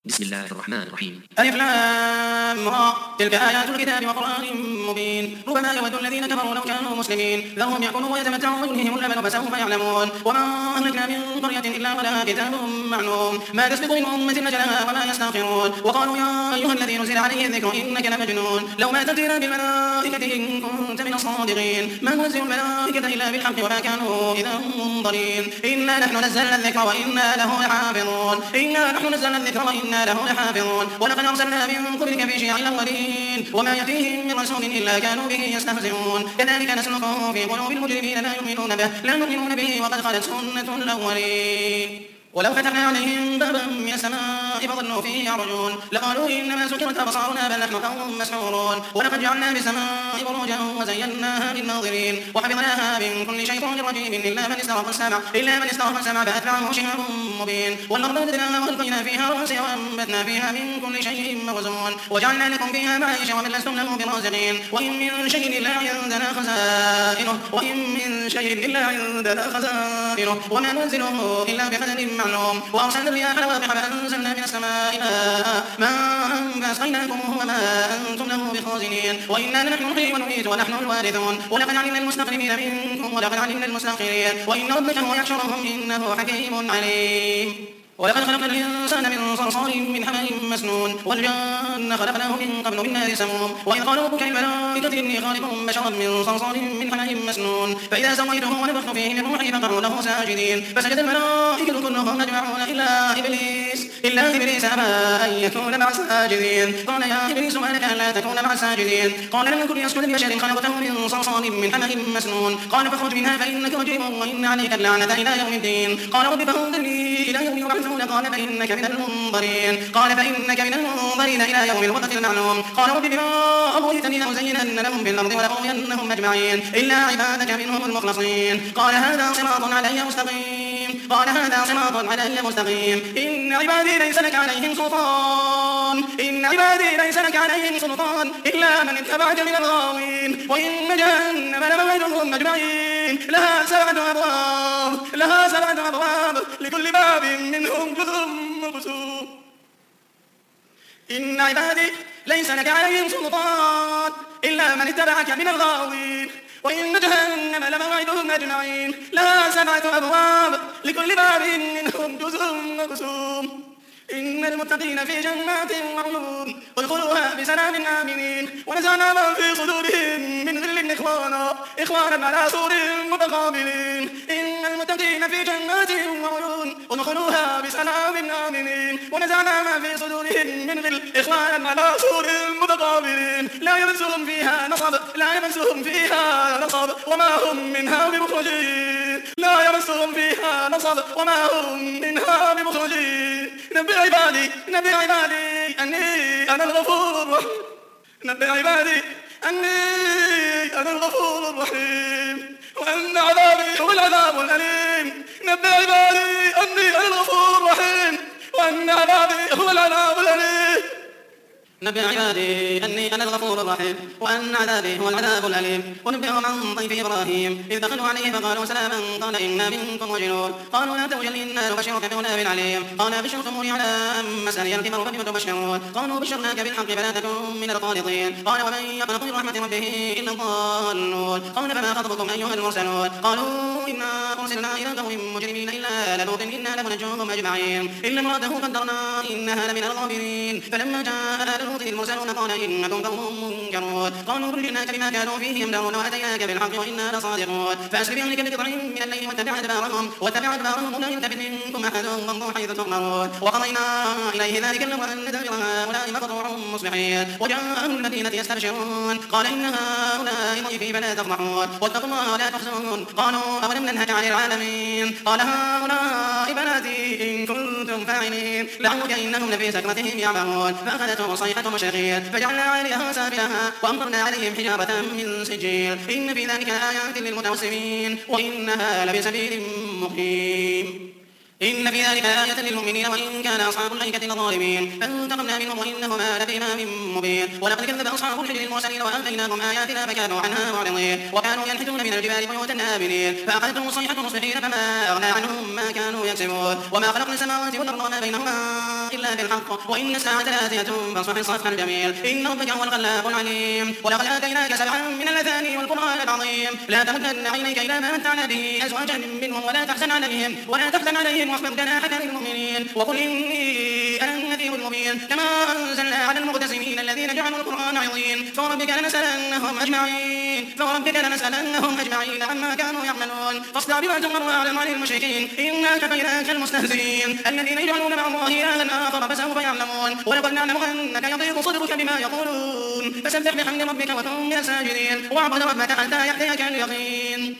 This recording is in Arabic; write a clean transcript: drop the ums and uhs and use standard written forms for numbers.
بسم الله الرحمن الرحيم. ألف لام را تلك آيات الكتاب وقرآن مبين ربما يود الذين كفروا لو كانوا مسلمين ذرهم يأكلوا ويتمتعوا ويلههم الأمل فسوف يعلمون وما أهلكنا من قرية إلا ولها كتاب معلوم ما تسبق من أمة أجلها وما يستغفرون وقالوا يا أيها الذي نزل عليه الذكر إنك لمجنون لو ما تأتينا بالملائكة إن كنت من الصادقين ما ننزل الملائكة إلا بالحق وما كانوا إذا منظرين إنا نحن نزلنا الذكر وإنا له لحافظون ولقد أرسلنا من قبلك في شيع الأولين وما يأتيهم من رسول إلا كانوا به يستهزئون كذلك نسلكه في قلوب المجرمين لا يؤمنون به وقد خلت سنة الأولين ولو فتحنا عليهم بابا من السماء فظلوا فيه يعرجون لقالوا إنما سكرت أبصارنا بل نحن قوم مسحورون ولقد جعلنا بالسماء بروجا وزيناها للناظرين وحفظناها من كل شيطان رجيم إلا من استرق السمع فأتبعه شهاب مبين والأرض مددناها وألقينا فيها رواسي وأنبتنا فيها من كل شيء موزون وجعلنا لكم فيها معايش ومن لستم له برازقين وإن من شيء إلا عندنا خزائنه وما ننزله إلا بقدر معلوم وأرسلنا الرياح لواقح فأنزلنا من السماء ماء فأسقيناكموه وما أنتم له بخازنين وإنا لنحن نحيي ونميت ونحن الوارثون ولقد علمنا المستقدمين منكم ولقد علمنا المستأخرين وإن ربك هو يحشرهم إنه حكيم عليم ولقد خلقنا الإنسان من صلصال من حمأ مسنون والجن خلقناه من قبل من نار سموم وإذ قال ربك للملائكة إني خالق بشرا من صلصال من حمأ مسنون فإذا سويته ونفخت فيه من روحي فقعوا له ساجدين فسجد الملائكة كلهم أجمعون إلا إبليس أبى أن يكون مع الساجدين قال يا إبليس ما لك ألا تكون مع الساجدين قال لم يكن يسجد لبشر خلقته من صلصال من حمأ مسنون قال فاخرج منها فإنك رجيم وإن عليك اللعنة إلى يوم الدين قال رب فانظرني إلى يوم يبعثون قال فإنك من المنظرين إلى يوم الوقت المعلوم قال رب بما أغويتني لأزينن لهم في الأرض ولأغوينهم أجمعين إلا عبادك منهم المخلصين قال هذا صراط علي مستقيم إن عبادي ليس لك عليهم سلطان إلا من اتبعك من الغاوين وإن جهنم لموعدهم أجمعين لها سبعة أبواب لكل باب منهم جزء مقسوم إن عبادي ليس لك عليهم سلطان إلا من اتبعك من الغاوين وإن جهنم لموعدهم أجمعين لها سبعة أبواب لكل باب منهم جزء مقسوم إن المتقين في جنات وعيون ادخلوها بسلام آمنين ونزعنا ما في صدورهم من غل إخوانا على سور متقابلين إن المتقين في جنات وعيون ادخلوها بسلام آمنين ونزعنا ما في صدورهم من غل إخوانا على سور متقابلين لا يمسهم فيها نصب وما هم منها بمخرجين نبئ عبادي أني أنا الغفور الرحيم وأن عذابي هو العذاب الأليم نبئ عبادي أني أنا الغفور الرحيم وأن عذابي هو العذاب الأليم نبئ عبادي أني أنا الغفور الرحيم وأن عذابي هو العذاب الأليم ونبئهم عن ضيف إبراهيم إذ دخلوا عليه فقالوا سلاما قال إنا منكم وجلون قالوا لا توجل إنا نبشرك بغلام عليم قال أبشرتموني على أن مسني الكبر فبم تبشرون قالوا بشرناك بالحق فلا تكن من القانطين قال ومن يقنط من رحمة ربه إلا الضالون قال فما خطبكم أيها المرسلون قالوا إنا أرسلنا إلى قوم مجرمين إلا لوطا إنا لمنجوهم أجمعين إلا امرأته قدرنا إنها لمن الغابرين فلما جاء آل لوط المرسلون قال إنكم قوم منكرون قالوا بل جئناك بما كانوا فيه يمترون وأتيناك بالحق وإنا لصادقون فأسر بأهلك بقطع من الليل واتبع أدبارهم ولا يلتفت منكم أحد وامضوا حيث تؤمرون وقضينا إليه ذلك الأمر أن دابر هؤلاء مقطوع مصبحين وجاء أهل المدينة يستبشرون قال إن هؤلاء ضيفي فلا تفضحون واتقوا الله ولا تخزون قالوا أولم ننهك عن العالمين قال هؤلاء بناتي إن كنتم فاعلين لعمرك إنهم لفي سكرتهم يعمهون فأخذتهم صيحة مشرقين فجعلنا عاليها سافلها وأمطرنا عليهم حجارة من سجيل إن في ذلك آيات للمتوسمين وإنها لبسبيل مقيم إن في ذلك آية للمؤمنين وإن كان أصحاب الأيكة لظالمين فانتقمنا منهم وإنهما لبإمام مبين ولقد كذب أصحاب الحجر المرسلين وآتيناهم آياتنا فكانوا عنها معرضين وكانوا ينحتون من الجبال بيوتا آمنين فأخذتهم الصيحة مصبحين فما أغنى عنهم ما كانوا يكسبون وما خلقنا السماوات والأرض وما بينهما إلا بالحق وإن الساعة لآتية فاصفح الصفح الجميل إن ربك هو الخلاق العليم ولقد آتيناك سبعا من المثاني والقرآن العظيم لا تمدن عينيك إلى ما متعنا به أزواجا منهم ولا تحزن عليهم واخفض جناحك للمؤمنين وقل إني أنا النذير المبين كما أنزلنا على المقتسمين الذين جعلوا القرآن عظيم فوربك لنسألنهم أجمعين عما كانوا يعملون فاصدع بما تؤمر واعلم عن المشركين إنا كفيناك المستهزئين الذين يجعلون مع الله إلها آخر فسوف يعلمون ولقد نعلم أنك يضيق صدرك بما يقولون فسبح بحمد ربك وكن من الساجدين واعبد ربك حتى يأتيك اليقين.